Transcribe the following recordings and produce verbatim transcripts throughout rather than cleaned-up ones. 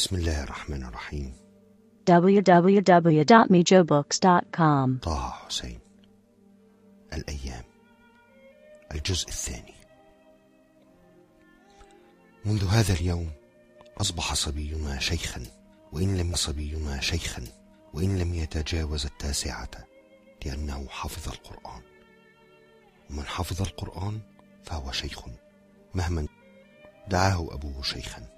بسم الله الرحمن الرحيم. دبليو دبليو دبليو دوت ميجو بوكس دوت كوم. طه حسين. الأيام، الجزء الثاني. منذ هذا اليوم أصبح صبينا شيخا، وإن لم صبينا شيخا وإن لم يتجاوز التاسعة، لأنه حفظ القرآن، ومن حفظ القرآن فهو شيخ مهما دعاه أبوه شيخا،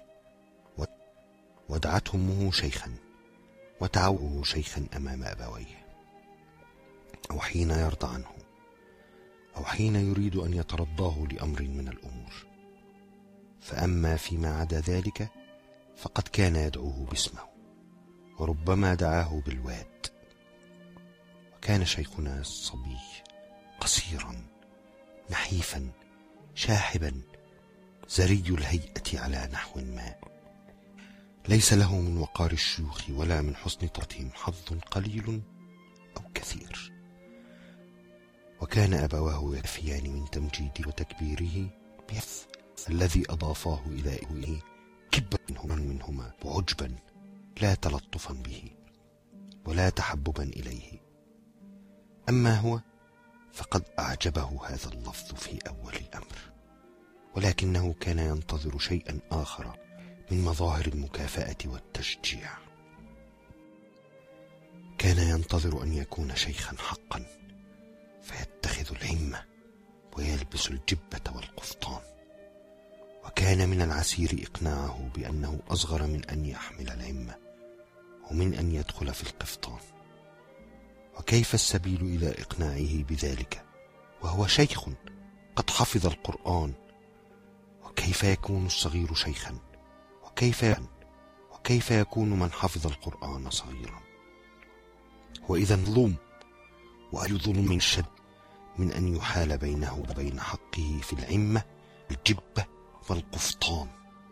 ودعته أمه شيخا، وتعوه شيخا أمام أبويه، أو حين يرضى عنه، أو حين يريد أن يترضاه لأمر من الأمور. فأما فيما عدا ذلك فقد كان يدعوه باسمه، وربما دعاه بالواد. وكان شيخنا الصبي قصيرا نحيفا شاحبا زري الهيئة على نحو ما، ليس له من وقار الشيوخ ولا من حسن طرتهم حظ قليل أو كثير. وكان أبواه يكفيان من تمجيد وتكبيره بيف الذي أضافاه إلى إيه كبا منهما وعجبا، لا تلطفا به ولا تحببا إليه. أما هو فقد أعجبه هذا اللفظ في أول الأمر، ولكنه كان ينتظر شيئا آخر من مظاهر المكافأة والتشجيع. كان ينتظر أن يكون شيخا حقا، فيتخذ العمة ويلبس الجبة والقفطان. وكان من العسير إقناعه بأنه أصغر من أن يحمل العمة ومن أن يدخل في القفطان. وكيف السبيل إلى إقناعه بذلك وهو شيخ قد حفظ القرآن؟ وكيف يكون الصغير شيخا؟ وكيف وكيف يكون من حفظ القرآن صغيرا؟ وإذا ظلم، وأي ظلم شد من أن يحال بينه وبين حقه في العمة الجبة والقفطان؟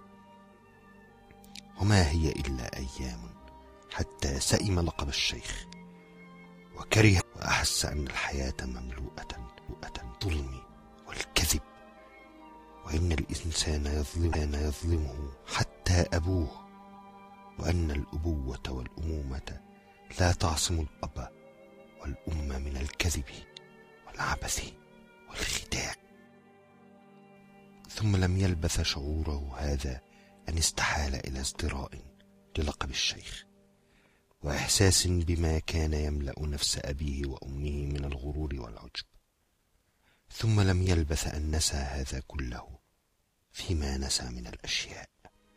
وما هي إلا أيام حتى سئم لقب الشيخ، وكره وأحس أن الحياة مملوءة ظلم والكذب، وإن الإنسان يظلم يظلمه حتى أبوه، وأن الأبوة والأمومة لا تعصم الأب والأم من الكذب والعبث والخداع. ثم لم يلبث شعوره هذا أن استحال إلى ازدراء للقب الشيخ، وإحساس بما كان يملأ نفس أبيه وأمه من الغرور والعجب. ثم لم يلبث أن نسى هذا كله فيما نسى من الأشياء،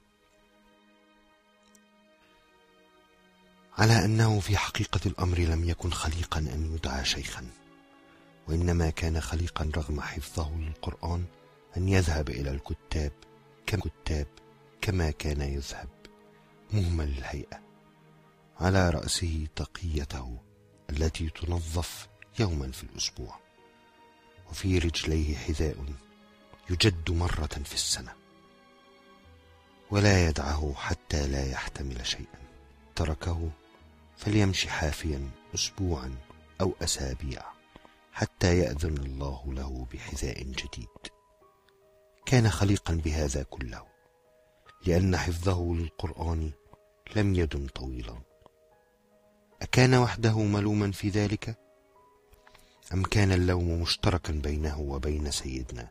على أنه في حقيقة الأمر لم يكن خليقا أن يدعى شيخا، وإنما كان خليقا رغم حفظه للقرآن أن يذهب إلى الكتاب ككتاب كما كان يذهب مهمل الهيئة، على رأسه تقيته التي تنظف يوما في الأسبوع، وفي رجليه حذاء يجد مرة في السنة، ولا يدعه حتى لا يحتمل شيئا. تركه فليمشي حافيا أسبوعا أو أسابيع حتى يأذن الله له بحذاء جديد. كان خليقا بهذا كله، لأن حفظه للقرآن لم يدم طويلا. أكان وحده ملوما في ذلك، أم كان اللوم مشتركا بينه وبين سيدنا؟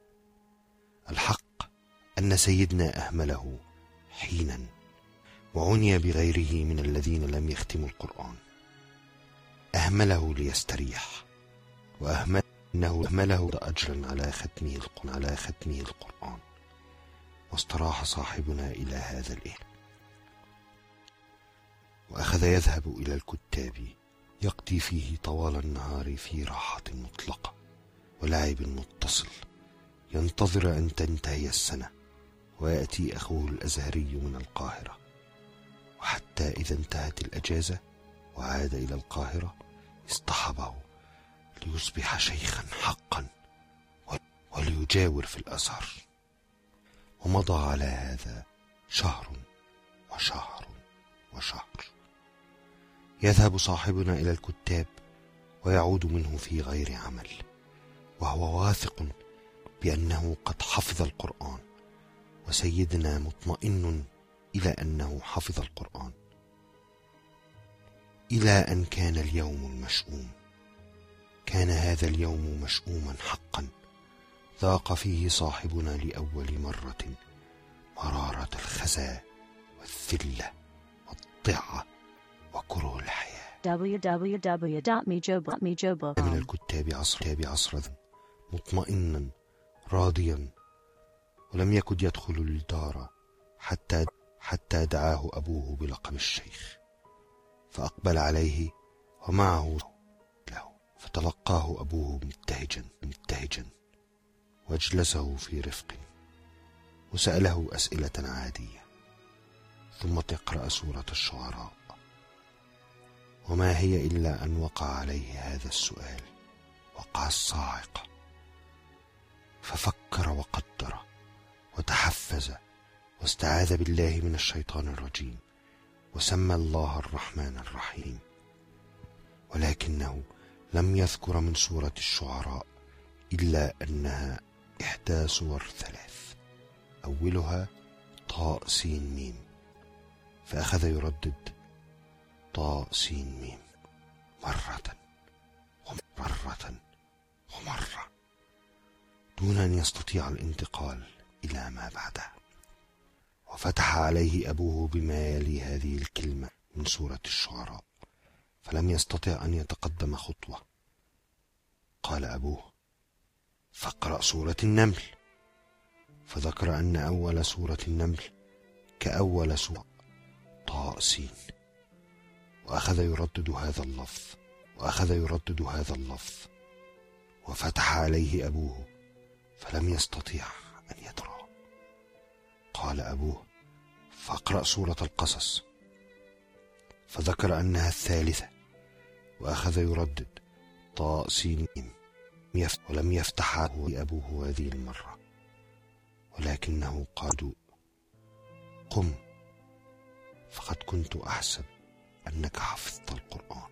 الحق أن سيدنا أهمله حينا، وعني بغيره من الذين لم يختموا القرآن. أهمله ليستريح، وأهمله أنه أهمله أجرا على ختمه القرآن على ختمه القرآن واستراح صاحبنا إلى هذا الإهل، وأخذ يذهب إلى الكتاب يقضي فيه طوال النهار في راحة مطلقة ولعب متصل، ينتظر أن تنتهي السنة ويأتي أخوه الأزهري من القاهرة. وحتى إذا انتهت الأجازة وعاد إلى القاهرة اصطحبه ليصبح شيخا حقا وليجاور في الأزهر. ومضى على هذا شهر وشهر وشهر. يذهب صاحبنا إلى الكتاب ويعود منه في غير عمل، وهو واثق بأنه قد حفظ القرآن، وسيدنا مطمئن إلى أنه حفظ القرآن، إلى أن كان اليوم المشؤوم. كان هذا اليوم مشؤوما حقا، ذاق فيه صاحبنا لأول مرة مرارة الخزاء والذلة والضعة وكره الحياة. w w w dot mijobook dot com من الكتاب عصر عصر مطمئنا راضيا، ولم يكد يدخل الدار حتى حتى دعاه أبوه بلقب الشيخ، فأقبل عليه ومعه له، فتلقاه أبوه مبتهجا مبتهجا واجلسه في رفق وسأله أسئلة عادية، ثم تقرأ سورة الشعراء. وما هي إلا أن وقع عليه هذا السؤال وقع الصاعقة، ففكر وقدر وتحفز واستعاذ بالله من الشيطان الرجيم، وسمى الله الرحمن الرحيم، ولكنه لم يذكر من سورة الشعراء إلا أنها إحدى سور ثلاث، أولها طاء سين ميم، فأخذ يردد طاء سين ميم مرة ومرة ومرة دون أن يستطيع الانتقال إلى ما بعدها. وفتح عليه أبوه بما يلي هذه الكلمة من سورة الشعراء، فلم يستطع أن يتقدم خطوة. قال أبوه: فاقرأ سورة النمل. فذكر أن أول سورة النمل كأول سورة طاء سين، وأخذ يردد هذا اللفظ وأخذ يردد هذا اللفظ وفتح عليه أبوه فلم يستطيع أن يدرى. قال أبوه: فاقرأ سورة القصص. فذكر أنها الثالثة، وأخذ يردد طاء سين ميم، ولم يفتح عليه أبوه هذه المرة، ولكنه قال: قم، فقد كنت أحسب أنك حفظت القرآن.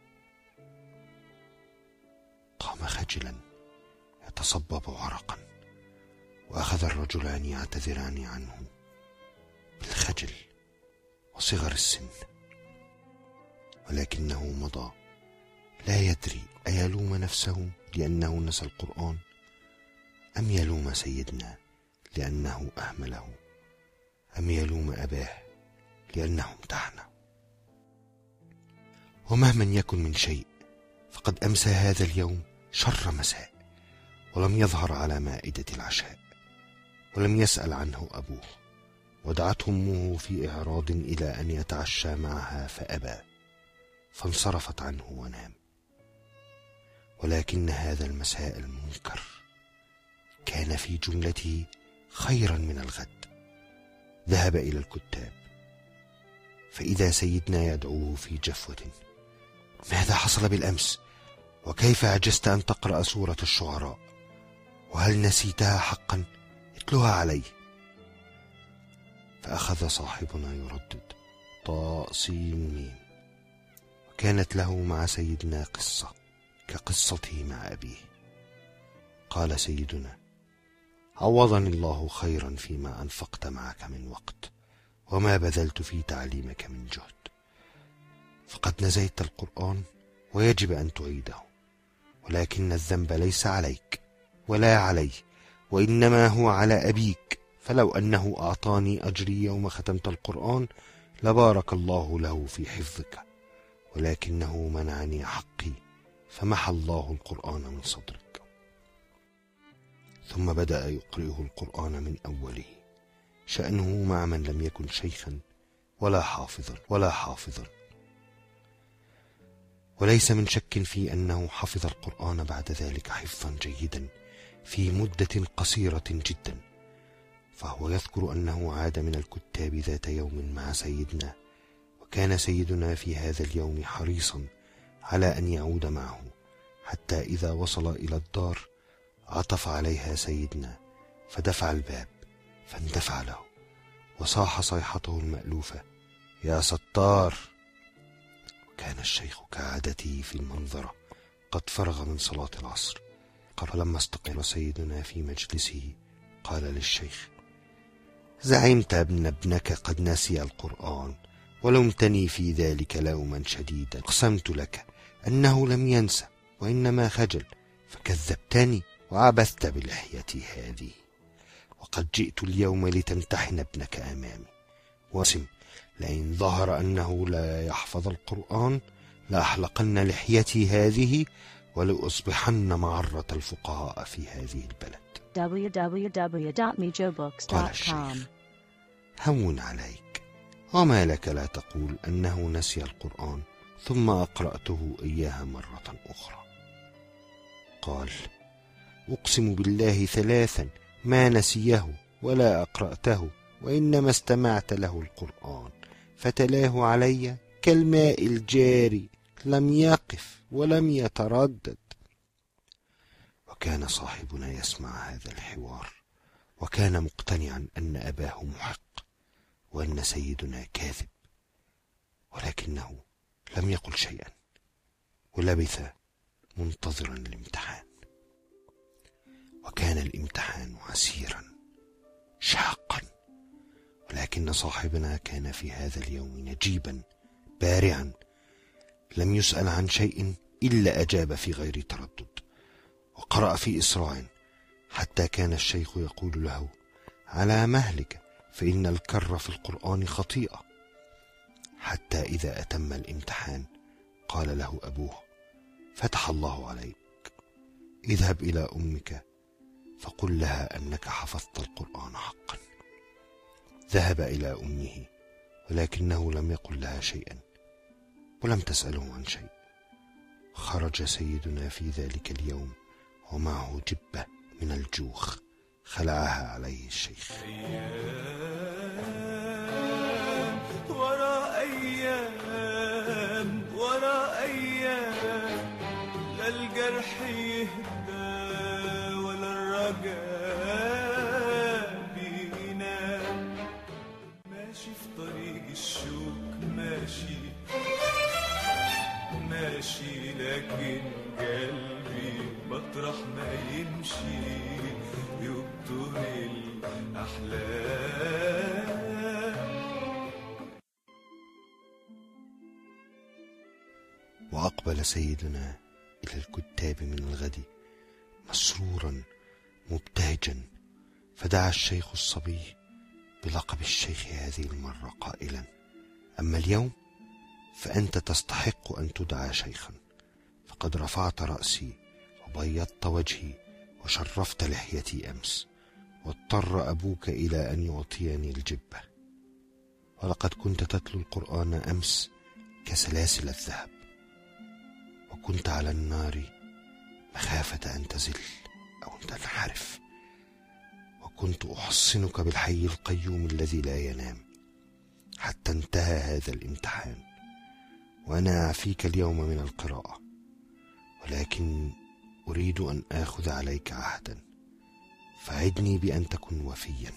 قام خجلا يتصبب عرقا، وأخذ الرجلان يعتذران عنه بالخجل وصغر السن، ولكنه مضى لا يدري أيلوم نفسه لأنه نسى القرآن، أم يلوم سيدنا لأنه أهمله، أم يلوم أباه لأنه امتحنه. ومهما يكن من شيء فقد أمسى هذا اليوم شر مساء، ولم يظهر على مائدة العشاء، ولم يسأل عنه أبوه، ودعته أمه في إعراض إلى أن يتعشى معها فأبى، فانصرفت عنه ونام. ولكن هذا المساء المنكر كان في جملته خيرا من الغد. ذهب إلى الكتاب، فإذا سيدنا يدعوه في جفوة: ماذا حصل بالأمس؟ وكيف عجزت أن تقرأ سورة الشعراء؟ وهل نسيتها حقا؟ اتلها علي. فأخذ صاحبنا يردد طاء سين ميم، وكانت له مع سيدنا قصة كقصته مع أبيه. قال سيدنا: عوضني الله خيرا فيما أنفقت معك من وقت، وما بذلت في تعليمك من جهد، فقد نزيت القرآن ويجب أن تعيده، ولكن الذنب ليس عليك ولا علي، وإنما هو على أبيك، فلو أنه أعطاني أجري يوم ختمت القرآن لبارك الله له في حفظك، ولكنه منعني حقي فمحى الله القرآن من صدرك. ثم بدأ يقرئه القرآن من أوله، شأنه مع من لم يكن شيخا ولا حافظا ولا حافظا وليس من شك في أنه حفظ القرآن بعد ذلك حفظا جيدا في مدة قصيرة جدا. فهو يذكر أنه عاد من الكتاب ذات يوم مع سيدنا، وكان سيدنا في هذا اليوم حريصا على أن يعود معه، حتى إذا وصل إلى الدار عطف عليها سيدنا فدفع الباب فاندفع له، وصاح صيحته المألوفة: يا ستار. وكان الشيخ كعادته في المنظرة قد فرغ من صلاة العصر. فلما استقر سيدنا في مجلسه قال للشيخ: زعمت أن ابنك قد نسي القرآن ولمتني في ذلك لوما شديدا. أقسمت لك أنه لم ينسى وإنما خجل، فكذبتني وعبثت بلحيتي هذه. وقد جئت اليوم لتمتحن ابنك أمامي. واسم لئن ظهر أنه لا يحفظ القرآن لأحلقن لحيتي هذه ولأصبحن معرة الفقهاء في هذه البلد. دبليو دبليو دبليو دوت ميجو بوكس دوت كوم. قال الشيخ: هون عليك، وما لك لا تقول أنه نسي القرآن ثم أقرأته إياها مرة أخرى؟ قال: أقسم بالله ثلاثا ما نسيه ولا أقرأته، وإنما استمعت له القرآن فتلاه علي كالماء الجاري، لم يقف ولم يتردد. وكان صاحبنا يسمع هذا الحوار، وكان مقتنعا أن أباه محق وأن سيدنا كاذب، ولكنه لم يقل شيئا، ولبث منتظرا الامتحان. وكان الامتحان عسيرا شاقا، ولكن صاحبنا كان في هذا اليوم نجيبا بارعا، لم يسأل عن شيء إلا أجاب في غير تردد، وقرأ في إسراع حتى كان الشيخ يقول له: على مهلك، فإن الكر في القرآن خطيئة. حتى إذا أتم الامتحان قال له أبوه: فتح الله عليك، اذهب إلى أمك فقل لها أنك حفظت القرآن حقا. ذهب إلى أمه، ولكنه لم يقل لها شيئا ولم تسأله عن شيء. خرج سيدنا في ذلك اليوم ومعه جبة من الجوخ خلعها عليه الشيخ. أيام ورا أيام ورا أيام، لا الجرح يهدى ولا الرجاء بينام. ماشي في طريق الشوك ماشي ماشي، لكن قلبي مطرح ما يمشي يبدو الأحلام. وأقبل سيدنا إلى الكتاب من الغد مسرورا مبتهجا، فدعا الشيخ الصبي بلقب الشيخ هذه المرة قائلا: أما اليوم فأنت تستحق أن تدعى شيخا، فقد رفعت رأسي وبيضت وجهي وشرفت لحيتي أمس، واضطر أبوك إلى أن يعطيني الجبة، ولقد كنت تتلو القرآن أمس كسلاسل الذهب، وكنت على النار مخافة أن تزل أو أن تنحرف، وكنت أحصنك بالحي القيوم الذي لا ينام حتى انتهى هذا الامتحان، وأنا أعفيك اليوم من القراءة، ولكن أريد أن آخذ عليك عهدا، فعدني بأن تكون وفيا.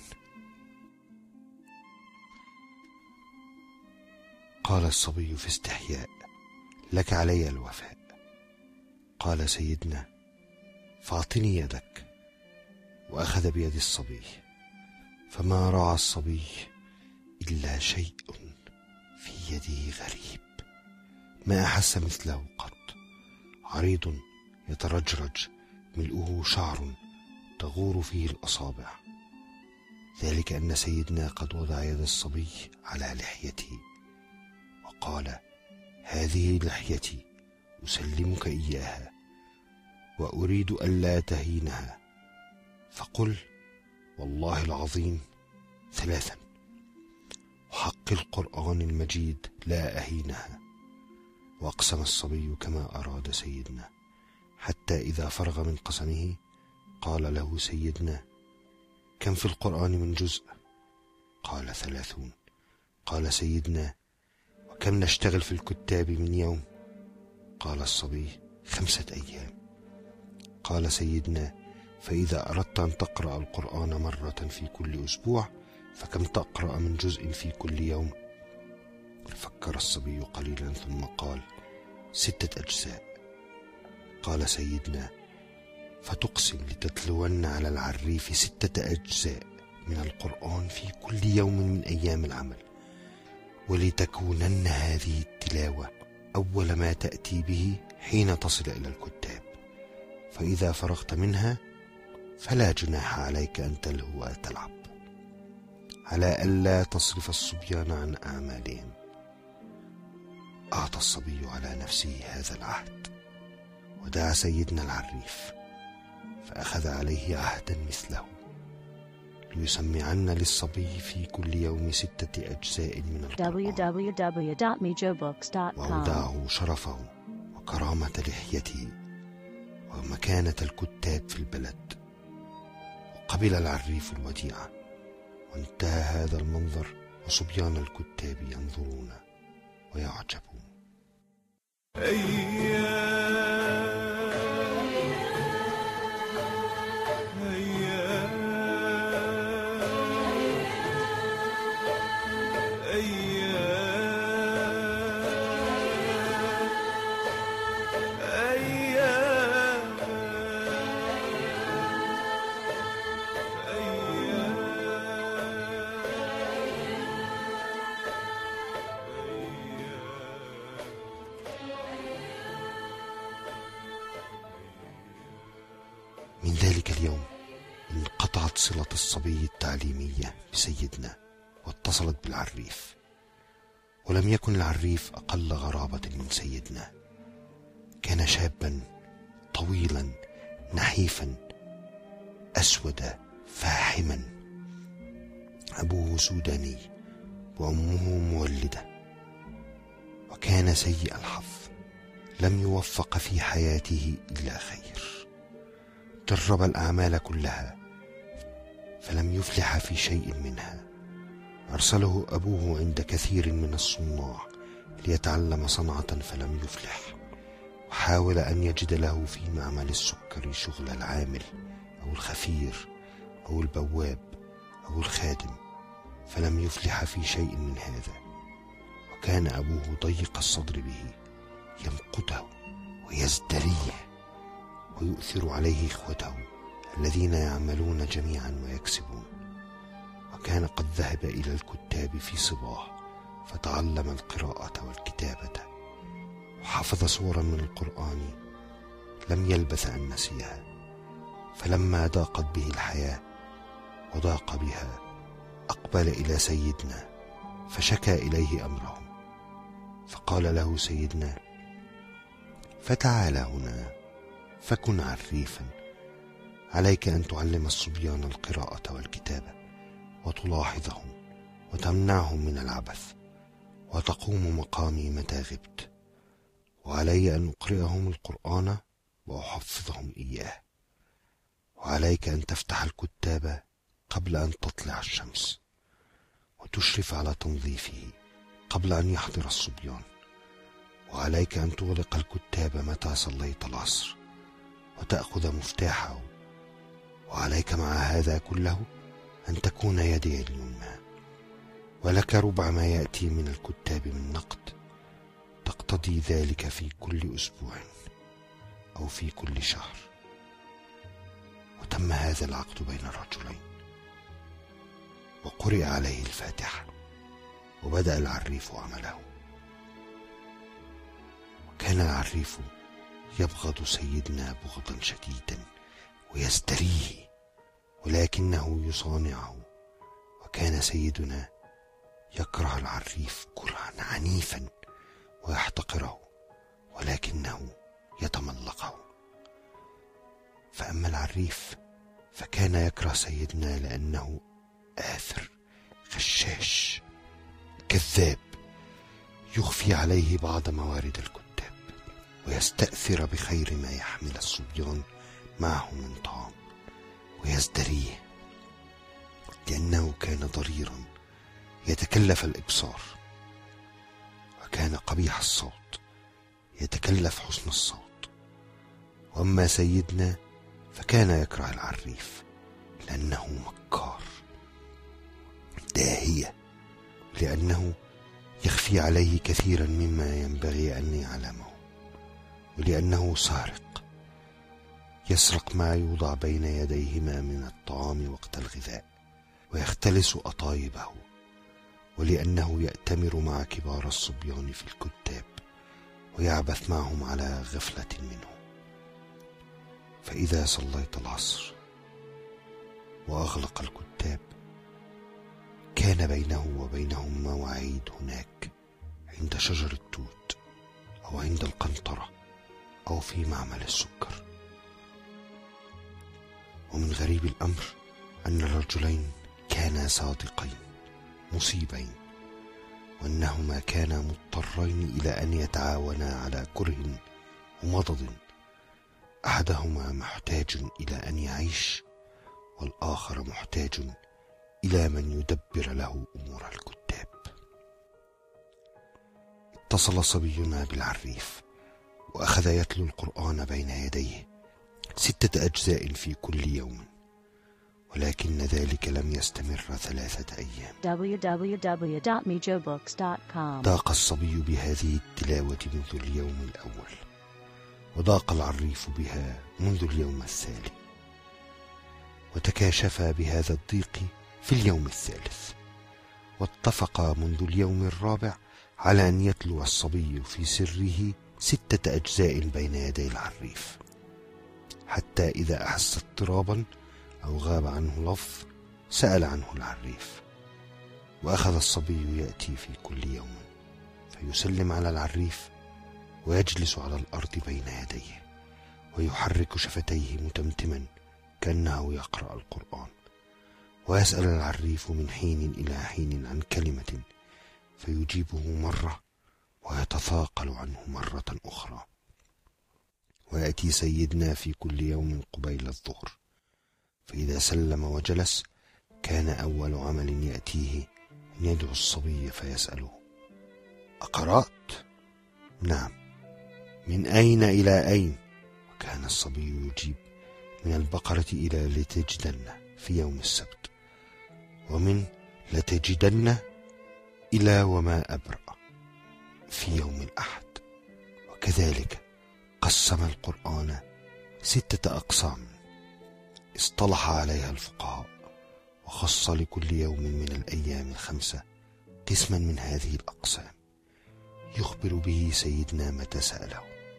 قال الصبي في استحياء: لك علي الوفاء. قال سيدنا: فاعطني يدك. وأخذ بيد الصبي، فما رأى الصبي إلا شيء في يده غريب ما أحس مثله قط، عريض يترجرج ملؤه شعر تغور فيه الأصابع. ذلك أن سيدنا قد وضع يد الصبي على لحيته وقال: هذه لحيتي أسلمك إياها، وأريد ألا تهينها، فقل والله العظيم ثلاثا، وحق القرآن المجيد لا أهينها. وأقسم الصبي كما أراد سيدنا، حتى إذا فرغ من قسمه قال له سيدنا: كم في القرآن من جزء؟ قال: ثلاثون. قال سيدنا: وكم نشتغل في الكتاب من يوم؟ قال الصبي: خمسة أيام. قال سيدنا: فإذا أردت أن تقرأ القرآن مرة في كل أسبوع فكم تقرأ من جزء في كل يوم؟ فكر الصبي قليلا ثم قال: ستة أجزاء. قال سيدنا: فتقسم لتتلون على العريف ستة أجزاء من القرآن في كل يوم من أيام العمل، ولتكونن هذه التلاوة أول ما تأتي به حين تصل إلى الكتاب، فإذا فرغت منها فلا جناح عليك أن تلهو وتلعب، على ألا تصرف الصبيان عن أعمالهم. أعطى الصبي على نفسه هذا العهد، ودعا سيدنا العريف فأخذ عليه عهدا مثله، ليسمعن للصبي في كل يوم ستة أجزاء من القرآن، w w w dot mijo books dot com. وأودعه شرفه وكرامة لحيته ومكانة الكتاب في البلد. وقبل العريف الوديعة، وانتهى هذا المنظر وصبيان الكتاب ينظرون ويعجبون. من ذلك اليوم انقطعت صلة الصبي التعليمية بسيدنا، واتصلت بالعريف. ولم يكن العريف أقل غرابة من سيدنا. كان شابا طويلا نحيفا أسود فاحما، أبوه سوداني وأمه مولدة، وكان سيء الحظ، لم يوفق في حياته إلا خير. جرب الأعمال كلها فلم يفلح في شيء منها. أرسله أبوه عند كثير من الصناع ليتعلم صنعة فلم يفلح، وحاول أن يجد له في معمل السكر شغل العامل أو الخفير أو البواب أو الخادم، فلم يفلح في شيء من هذا. وكان أبوه ضيق الصدر به، ينقده ويزدريه ويؤثر عليه إخوته الذين يعملون جميعا ويكسبون. وكان قد ذهب إلى الكتاب في صباه فتعلم القراءة والكتابة، وحفظ سورا من القرآن لم يلبث أن نسيها. فلما ضاقت به الحياة وضاق بها، أقبل إلى سيدنا فشكى إليه أمره، فقال له سيدنا: فتعال هنا فكن عريفا، عليك أن تعلم الصبيان القراءة والكتابة، وتلاحظهم وتمنعهم من العبث، وتقوم مقامي متى غبت، وعلي أن أقرئهم القرآن وأحفظهم إياه، وعليك أن تفتح الكتاب قبل أن تطلع الشمس، وتشرف على تنظيفه قبل أن يحضر الصبيان، وعليك أن تغلق الكتاب متى صليت العصر وتأخذ مفتاحه، وعليك مع هذا كله أن تكون يدي اليمنى، ولك ربع ما يأتي من الكتاب من نقد، تقتضي ذلك في كل أسبوع أو في كل شهر. وتم هذا العقد بين الرجلين، وقرئ عليه الفاتحة، وبدأ العريف عمله. وكان العريف يبغض سيدنا بغضا شديدا ويزدريه، ولكنه يصانعه. وكان سيدنا يكره العريف كرها عنيفا ويحتقره، ولكنه يتملقه. فأما العريف فكان يكره سيدنا لأنه آثر، غشاش، كذاب، يخفي عليه بعض موارد الكتاب، ويستأثر بخير ما يحمل الصبيان معه من طعام، ويزدريه لأنه كان ضريرا يتكلف الإبصار، وكان قبيح الصوت يتكلف حسن الصوت. وأما سيدنا فكان يكره العريف لأنه مكار داهية، لأنه يخفي عليه كثيرا مما ينبغي أن يعلمه، ولأنه سارق، يسرق ما يوضع بين يديهما من الطعام وقت الغذاء، ويختلس أطايبه، ولأنه يأتمر مع كبار الصبيان في الكتاب ويعبث معهم على غفلة منه. فإذا صليت العصر وأغلق الكتاب كان بينه وبينهم مواعيد هناك عند شجر التوت أو عند القنطرة أو في معمل السكر. ومن غريب الأمر أن الرجلين كانا صادقين مصيبين، وأنهما كانا مضطرين إلى أن يتعاونا على كره ومضض، أحدهما محتاج إلى أن يعيش والآخر محتاج إلى من يدبر له أمور الكتاب. اتصل صبينا بالعريف وأخذ يتلو القرآن بين يديه ستة أجزاء في كل يوم، ولكن ذلك لم يستمر ثلاثة أيام. دبليو دبليو دبليو دوت ميجو بوكس دوت كوم. ضاق الصبي بهذه التلاوة منذ اليوم الأول، وضاق العريف بها منذ اليوم الثاني، وتكاشفا بهذا الضيق في اليوم الثالث، واتفقا منذ اليوم الرابع على أن يتلو الصبي في سره ستة أجزاء بين يدي العريف، حتى إذا أحس اضطرابا أو غاب عنه لفظ سأل عنه العريف. وأخذ الصبي يأتي في كل يوم فيسلم على العريف ويجلس على الأرض بين يديه ويحرك شفتيه متمتما كأنه يقرأ القرآن، ويسأل العريف من حين إلى حين عن كلمة فيجيبه مرة ويتثاقل عنه مرة أخرى. ويأتي سيدنا في كل يوم قبيل الظهر، فإذا سلم وجلس كان أول عمل يأتيه أن يدعو الصبي فيسأله: أقرأت؟ نعم. من أين إلى أين؟ وكان الصبي يجيب: من البقرة إلى لتجدن في يوم السبت، ومن لتجدن إلى وما أبرأ في يوم الأحد. وكذلك قسم القرآن ستة أقسام اصطلح عليها الفقهاء، وخص لكل يوم من الأيام الخمسة قسما من هذه الأقسام يخبر به سيدنا متى سأله.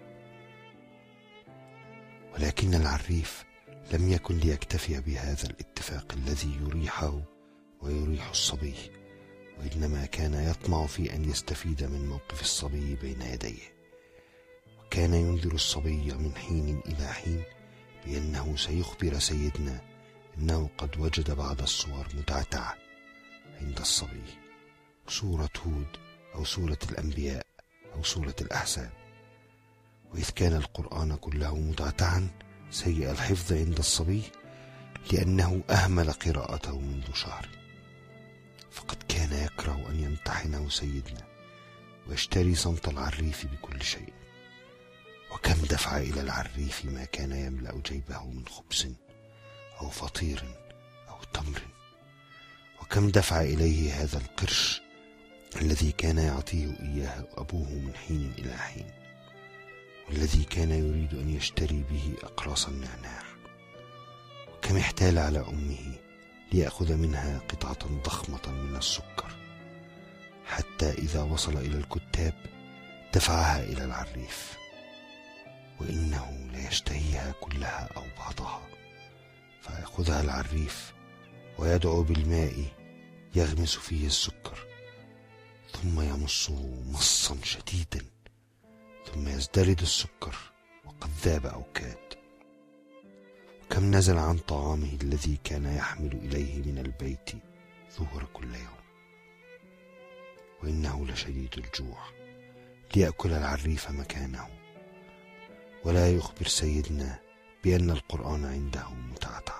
ولكن العريف لم يكن ليكتفي بهذا الاتفاق الذي يريحه ويريح الصبي، وإنما كان يطمع في أن يستفيد من موقف الصبي بين يديه، وكان ينذر الصبي من حين إلى حين بأنه سيخبر سيدنا أنه قد وجد بعض الصور متعتعة عند الصبي، سورة هود أو سورة الأنبياء أو سورة الأحزاب. وإذ كان القرآن كله متعتعا سيء الحفظ عند الصبي لأنه أهمل قراءته منذ شهر، فقد كان يكره أن يمتحنه سيدنا ويشتري صمت العريف بكل شيء. وكم دفع إلى العريف ما كان يملأ جيبه من خبز أو فطير أو تمر، وكم دفع إليه هذا القرش الذي كان يعطيه إياه أبوه من حين إلى حين، والذي كان يريد أن يشتري به أقراص النعناع. وكم احتال على أمه ليأخذ منها قطعة ضخمة من السكر، حتى إذا وصل إلى الكتاب دفعها إلى العريف، وإنه ليشتهيها كلها أو بعضها، فيأخذها العريف ويدعو بالماء يغمس فيه السكر، ثم يمصه مصا شديدا، ثم يزدرد السكر وقد ذاب أو كاد. وكم نزل عن طعامه الذي كان يحمل إليه من البيت ظهر كل يوم، وإنه لشديد الجوع ليأكل العريف مكانه، ولا يخبر سيدنا بأن القرآن عنده متعتع.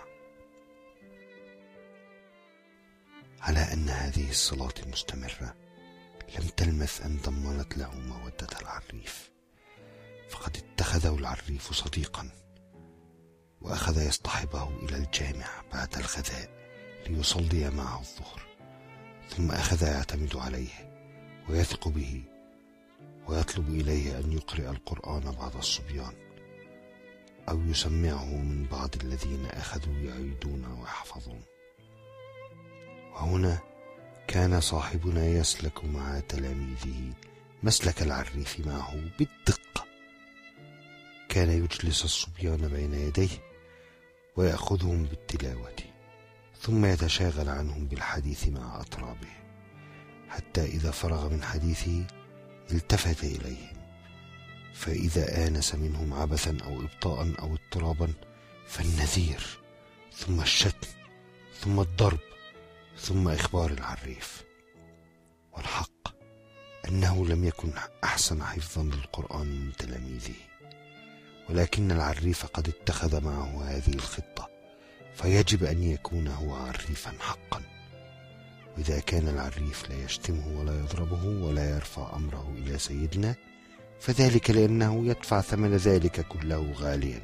على أن هذه الصلاة المستمرة لم تلمث أن ضمنت له مودة العريف، فقد اتخذه العريف صديقا، وأخذ يصطحبه إلى الجامع بعد الغذاء ليصلي معه الظهر، ثم أخذ يعتمد عليه ويثق به، ويطلب إليه أن يقرأ القرآن بعض الصبيان أو يسمعه من بعض الذين أخذوا يعيدون ويحفظون. وهنا كان صاحبنا يسلك مع تلاميذه مسلك العريف معه بالدقة. كان يجلس الصبيان بين يديه ويأخذهم بالتلاوة، ثم يتشاغل عنهم بالحديث مع أطرابه، حتى إذا فرغ من حديثه التفت إليهم، فإذا آنس منهم عبثا أو إبطاء أو اضطرابا فالنذير، ثم الشتم، ثم الضرب، ثم إخبار العريف. والحق أنه لم يكن أحسن حفظا للقرآن من تلاميذه، ولكن العريف قد اتخذ معه هذه الخطة، فيجب أن يكون هو عريفا حقا. وإذا كان العريف لا يشتمه ولا يضربه ولا يرفع أمره إلى سيدنا، فذلك لأنه يدفع ثمن ذلك كله غاليا.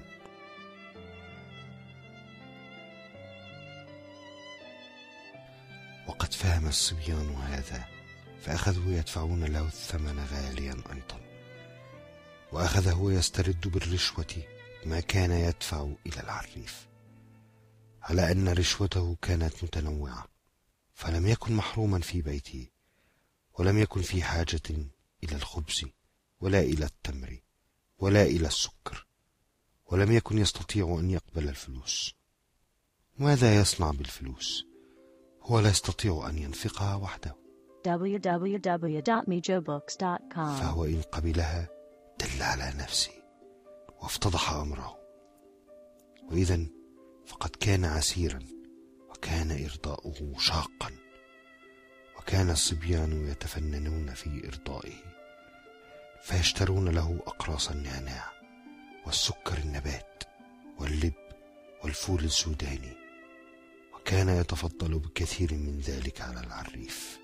وقد فهم الصبيان هذا، فأخذوا يدفعون له الثمن غاليا أيضا، وأخذ هو يسترد بالرشوة ما كان يدفع إلى العريف، على أن رشوته كانت متنوعة، فلم يكن محروما في بيته، ولم يكن في حاجة إلى الخبز ولا إلى التمر ولا إلى السكر، ولم يكن يستطيع أن يقبل الفلوس. ماذا يصنع بالفلوس؟ هو لا يستطيع أن ينفقها وحده، w w w dot mijo books dot com. فهو إن قبلها دل على نفسه وافتضح أمره، وإذن فقد كان عسيرا، وكان إرضاؤه شاقا، وكان الصبيان يتفننون في إرضائه، فيشترون له أقراص النعناع والسكر النبات واللب والفول السوداني، وكان يتفضل بكثير من ذلك على العريف.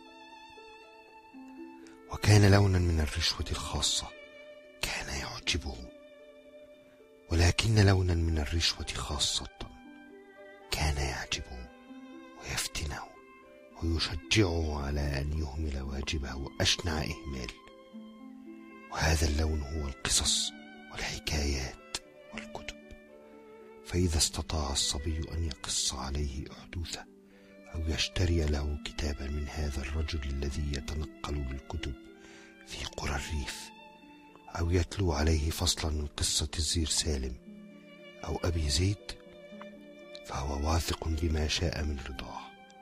وكان لونا من الرشوة الخاصة كان يعجبه، ولكن لونا من الرشوة خاصة كان يعجبه ويفتنه ويشجعه على أن يهمل واجبه أشنع إهمال. وهذا اللون هو القصص والحكايات والكتب. فإذا استطاع الصبي أن يقص عليه أحدوثه أو يشتري له كتابا من هذا الرجل الذي يتنقل بالكتب في قرى الريف، أو يتلو عليه فصلا من قصة الزير سالم أو أبي زيد، فهو واثق بما شاء من رضاه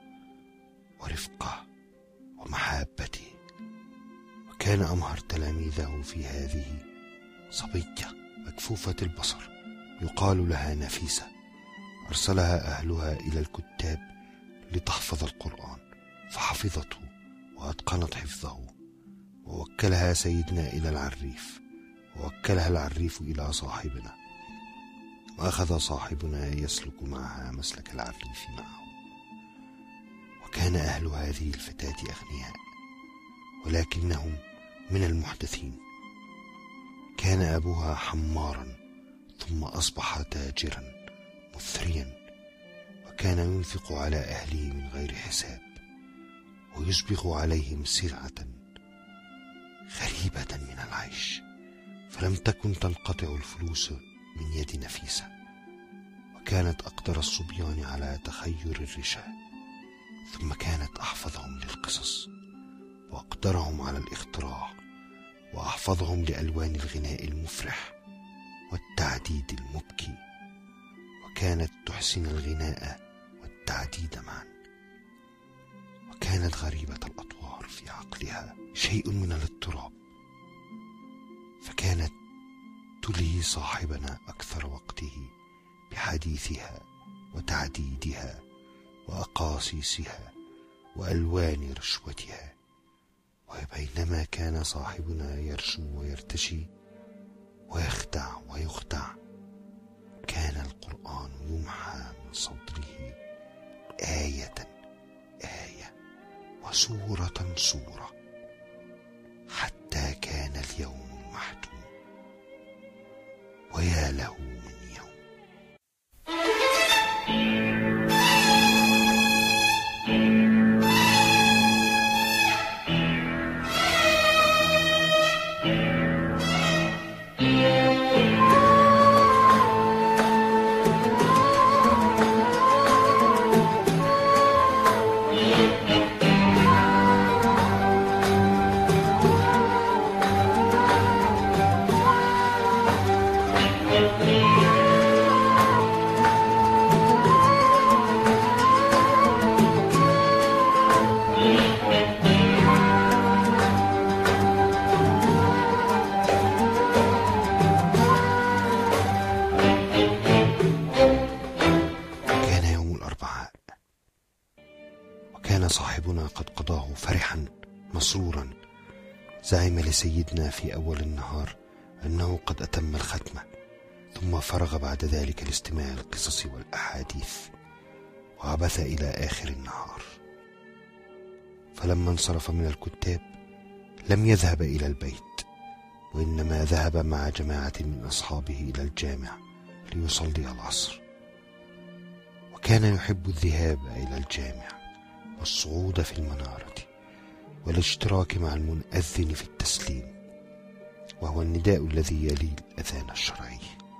ورفقه ومحابته. وكان أمهر تلاميذه في هذه صبية مكفوفة البصر يقال لها نفيسة، أرسلها أهلها إلى الكتاب لتحفظ القرآن، فحفظته وأتقنت حفظه، ووكلها سيدنا إلى العريف، ووكلها العريف إلى صاحبنا، وأخذ صاحبنا يسلك معها مسلك العريف معه. وكان أهل هذه الفتاة أغنياء، ولكنهم من المحدثين. كان أبوها حمارا، ثم أصبح تاجرا مثريا، وكان ينفق على أهله من غير حساب، ويسبغ عليهم سرعة غريبة من العيش، فلم تكن تنقطع الفلوس من يد نفيسة. وكانت أقدر الصبيان على تخير الرشا، ثم كانت أحفظهم للقصص، وأقدرهم على الاختراع، وأحفظهم لألوان الغناء المفرح والتعديد المبكي. وكانت تحسن الغناء والتعديد معا. وكانت غريبة الأطوار في عقلها شيء من الاضطراب، فكانت تلهي صاحبنا أكثر وقته بحديثها وتعديدها وأقاصيصها وألوان رشوتها. وبينما كان صاحبنا يرشو ويرتشي ويخدع ويخدع، كان القرآن يمحى من صدره آية آية وسورة سورة، حتى كان اليوم محتوم، ويا له من يوم. مسرورا زعم لسيدنا في أول النهار أنه قد أتم الختمة، ثم فرغ بعد ذلك لاستماع القصص والأحاديث، وعبث إلى آخر النهار. فلما انصرف من الكتاب لم يذهب إلى البيت، وإنما ذهب مع جماعة من أصحابه إلى الجامع ليصلي العصر. وكان يحب الذهاب إلى الجامع والصعود في المنارة والاشتراك مع المؤذن في التسليم، وهو النداء الذي يلي الأذان الشرعي.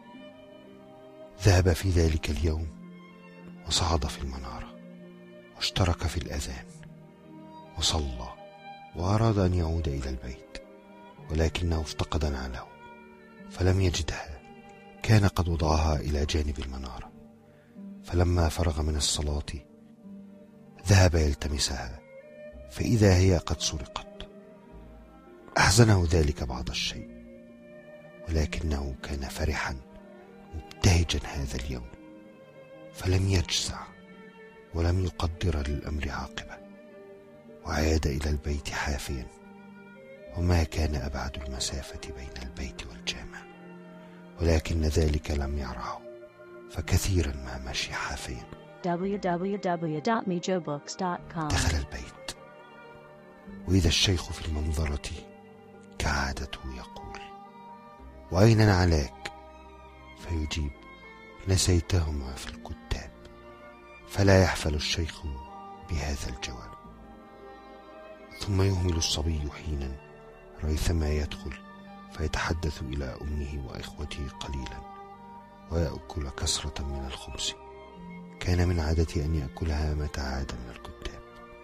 ذهب في ذلك اليوم وصعد في المنارة واشترك في الأذان وصلى، وأراد أن يعود إلى البيت، ولكنه افتقد نعله فلم يجدها. كان قد وضعها إلى جانب المنارة، فلما فرغ من الصلاة ذهب يلتمسها، فإذا هي قد سرقت. أحزنه ذلك بعض الشيء، ولكنه كان فرحا مبتهجا هذا اليوم، فلم يجزع ولم يقدر للأمر عاقبة، وعاد إلى البيت حافيا. وما كان أبعد المسافة بين البيت والجامع، ولكن ذلك لم يرعه، فكثيرا ما مشي حافيا. w w w dot mijo books dot com. دخل البيت، وإذا الشيخ في المنظرة كعادته يقول: وأين نعلاك؟ فيجيب: نسيتهما في الكتاب. فلا يحفل الشيخ بهذا الجواب، ثم يهمل الصبي حينا ريثما يدخل فيتحدث إلى أمه وإخوته قليلا، ويأكل كسرة من الخبز. كان من عادته أن يأكلها متى عاد من الكتاب.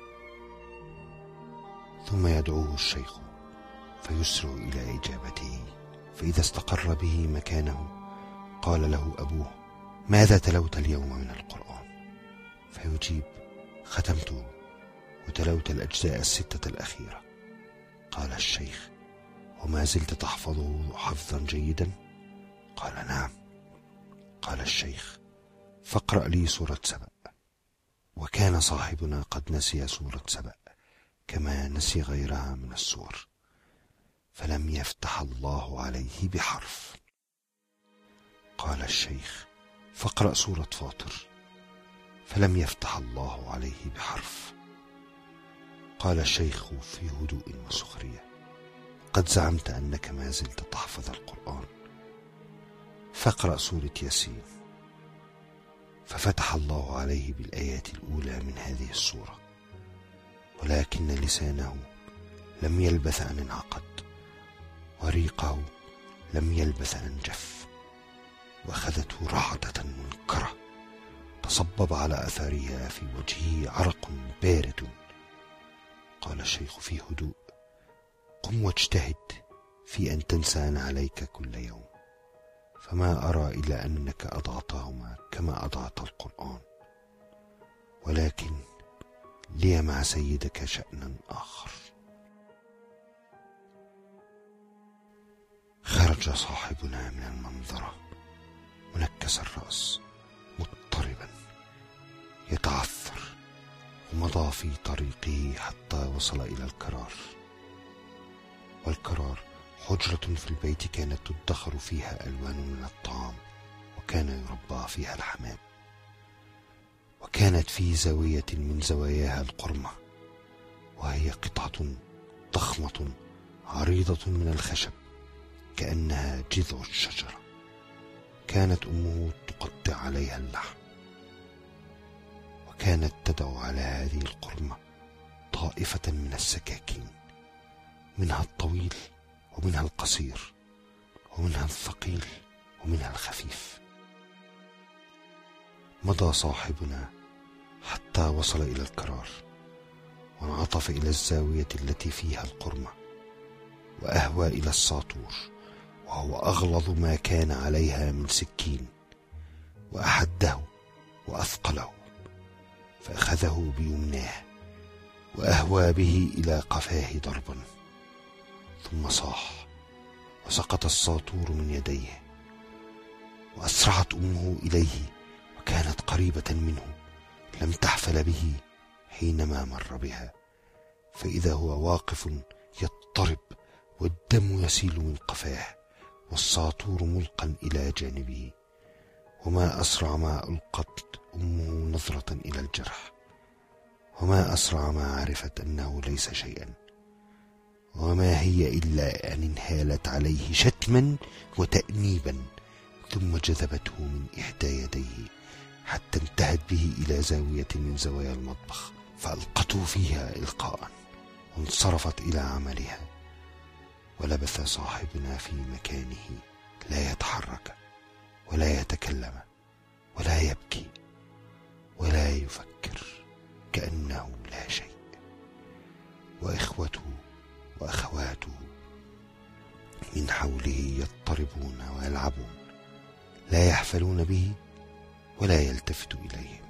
ثم يدعوه الشيخ فيسرع إلى إجابته، فإذا استقر به مكانه قال له أبوه: ماذا تلوت اليوم من القرآن؟ فيجيب: ختمته وتلوت الأجزاء الستة الأخيرة. قال الشيخ: وما زلت تحفظه حفظا جيدا؟ قال: نعم. قال الشيخ: فاقرأ لي سورة سبأ. وكان صاحبنا قد نسي سورة سبأ كما نسي غيرها من السور، فلم يفتح الله عليه بحرف. قال الشيخ: فاقرأ سورة فاطر. فلم يفتح الله عليه بحرف. قال الشيخ في هدوء وسخرية: قد زعمت أنك ما زلت تحفظ القرآن، فاقرأ سورة ياسين. ففتح الله عليه بالآيات الأولى من هذه السورة، ولكن لسانه لم يلبث أن انعقد، وريقه لم يلبث أن جف، وأخذته رعدة منكرة تصبب على أثرها في وجهه عرق بارد. قال الشيخ في هدوء: قم واجتهد في أن تنسى أن عليك كل يوم، فما أرى إلا أنك أضعتهما كما أضعت القرآن، ولكن لي مع سيدك شأنا آخر. خرج صاحبنا من المنظرة منكس الرأس مضطربا يتعثر، ومضى في طريقه حتى وصل إلى الكرار. والكرار حجرة في البيت كانت تدخر فيها ألوان من الطعام، وكان يربى فيها الحمام. وكانت في زاوية من زواياها القرمة، وهي قطعة ضخمة عريضة من الخشب كأنها جذع الشجرة. كانت أمه تقطع عليها اللحم، وكانت تدعو على هذه القرمة طائفة من السكاكين، منها الطويل ومنها القصير، ومنها الثقيل ومنها الخفيف. مضى صاحبنا حتى وصل إلى الكرار، وانعطف إلى الزاوية التي فيها القرمة، وأهوى إلى الساطور، وهو أغلظ ما كان عليها من سكين، وأحده وأثقله، فأخذه بيمناه وأهوى به إلى قفاه ضربا، ثم صاح وسقط الساطور من يديه. وأسرعت أمه إليه، وكانت قريبة منه، لم تحفل به حينما مر بها، فإذا هو واقف يضطرب والدم يسيل من قفاه والساطور ملقا إلى جانبه. وما أسرع ما ألقت أمه نظرة إلى الجرح، وما أسرع ما عرفت أنه ليس شيئا، وما هي إلا أن انهالت عليه شتما وتأنيبا، ثم جذبته من إحدى يديه حتى انتهت به إلى زاوية من زوايا المطبخ، فألقته فيها إلقاء وانصرفت إلى عملها. ولبث صاحبنا في مكانه لا يتحرك ولا يتكلم ولا يبكي ولا يفكر، كأنه لا شيء. وإخوته وأخواته من حوله يضطربون ويلعبون، لا يحفلون به ولا يلتفت إليهم.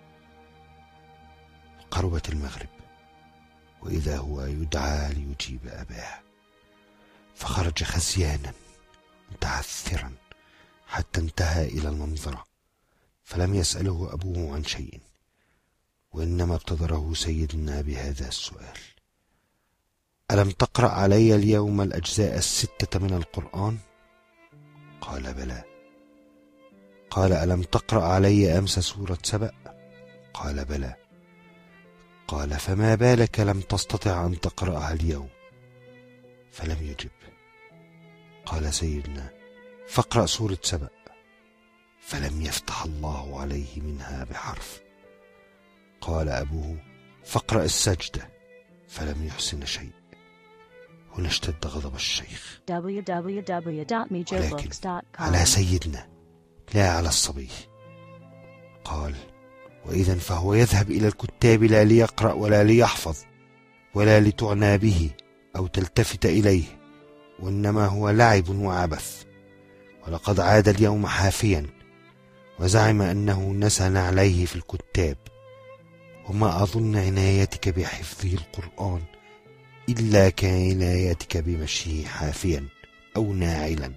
قربت المغرب وإذا هو يدعى ليجيب أباه، فخرج خزيانا متعثرا حتى انتهى إلى المنظرة، فلم يسأله أبوه عن شيء، وإنما ابتدره سيدنا بهذا السؤال: ألم تقرأ علي اليوم الأجزاء الستة من القرآن؟ قال: بلى. قال: ألم تقرأ علي أمس سورة سبأ؟ قال: بلى. قال: فما بالك لم تستطع أن تقرأها اليوم؟ فلم يجب. قال سيدنا: فاقرأ سورة سبأ. فلم يفتح الله عليه منها بحرف. قال أبوه: فاقرأ السجدة. فلم يحسن شيء. هنا اشتد غضب الشيخ، دبليو دبليو دبليو دوت ميجو بوكس دوت كوم، على سيدنا لا على الصبي. قال: وإذن فهو يذهب إلى الكتاب لا ليقرأ ولا ليحفظ ولا لتعنى به أو تلتفت إليه، وإنما هو لعب وعبث. ولقد عاد اليوم حافيا وزعم أنه نسى نعليه في الكتاب. وما أظن عنايتك بحفظه القرآن إلا كعنايتك بمشيه حافيا أو ناعلا.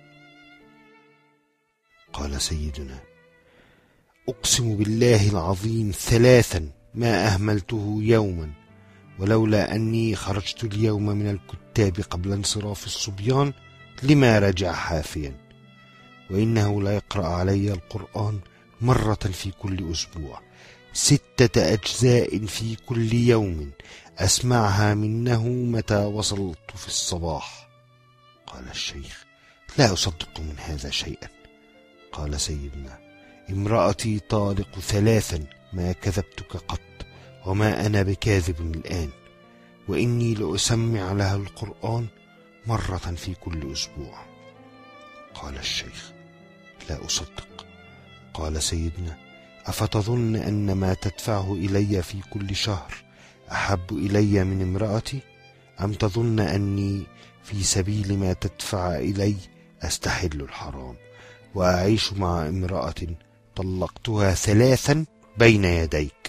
قال سيدنا: أقسم بالله العظيم ثلاثا ما أهملته يوما، ولولا أني خرجت اليوم من الكتاب قبل انصراف الصبيان لما رجع حافيا. وإنه لا يقرأ علي القرآن مرة في كل أسبوع، ستة أجزاء في كل يوم، أسمعها منه متى وصلت في الصباح. قال الشيخ: لا أصدق من هذا شيئا. قال سيدنا: امرأتي طالق ثلاثا ما كذبتك قط، وما أنا بكاذب الآن، وإني لأسمع لها القرآن مرة في كل أسبوع. قال الشيخ: لا أصدق. قال سيدنا: أفتظن أن ما تدفعه إلي في كل شهر أحب إلي من امرأتي، أم تظن أني في سبيل ما تدفع إلي أستحل الحرام وأعيش مع امرأة طلقتها ثلاثا بين يديك؟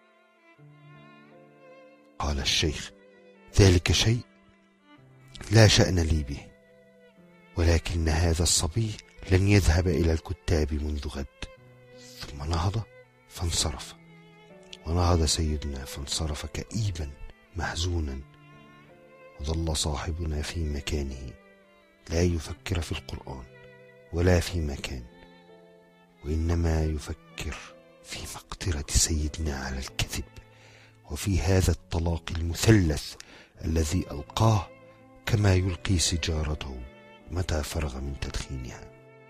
قال الشيخ: ذلك شيء لا شأن لي به، ولكن هذا الصبي لن يذهب إلى الكتاب منذ غد. ثم نهض فانصرف. ونهض سيدنا فانصرف كئيبا محزونا. وظل صاحبنا في مكانه لا يفكر في القرآن ولا في مكان، وإنما يفكر في مقدرة سيدنا على الكذب، وفي هذا الطلاق المثلث الذي ألقاه كما يلقي سجارته متى فرغ من تدخينها.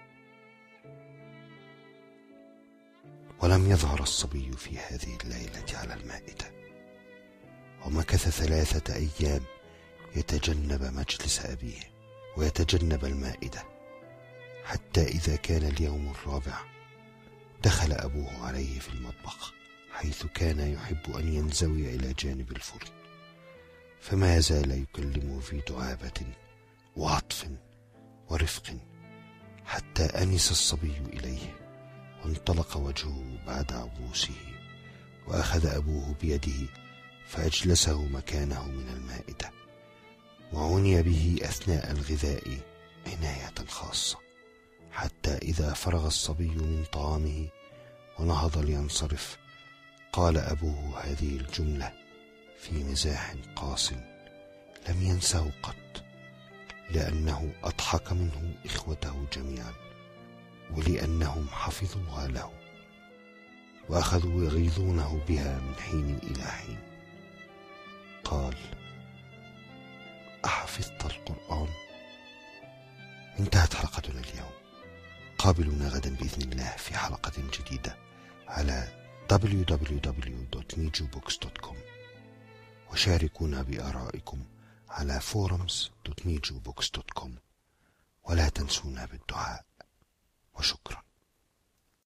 ولم يظهر الصبي في هذه الليلة على المائدة، ومكث ثلاثة أيام يتجنب مجلس أبيه ويتجنب المائدة، حتى إذا كان اليوم الرابع دخل أبوه عليه في المطبخ، حيث كان يحب أن ينزوي إلى جانب الفرن، فما زال يكلمه في دعابة وعطف ورفق، حتى أنس الصبي إليه وانطلق وجهه بعد عبوسه. وأخذ أبوه بيده فأجلسه مكانه من المائدة، وعني به أثناء الغذاء عناية خاصة، حتى إذا فرغ الصبي من طعامه ونهض لينصرف قال أبوه هذه الجملة في مزاح قاس لم ينسه قط، لأنه أضحك منه إخوته جميعا، ولأنهم حفظوها له وأخذوا يغيظونه بها من حين إلى حين. قال: أحفظت القرآن؟ انتهت حلقتنا اليوم. قابلونا غدا بإذن الله في حلقة جديدة على دبليو دبليو دبليو دوت ميجو بوكس دوت كوم، وشاركونا بآرائكم على فورمز دوت ميجو بوكس دوت كوم، ولا تنسونا بالدعاء. وشكرا.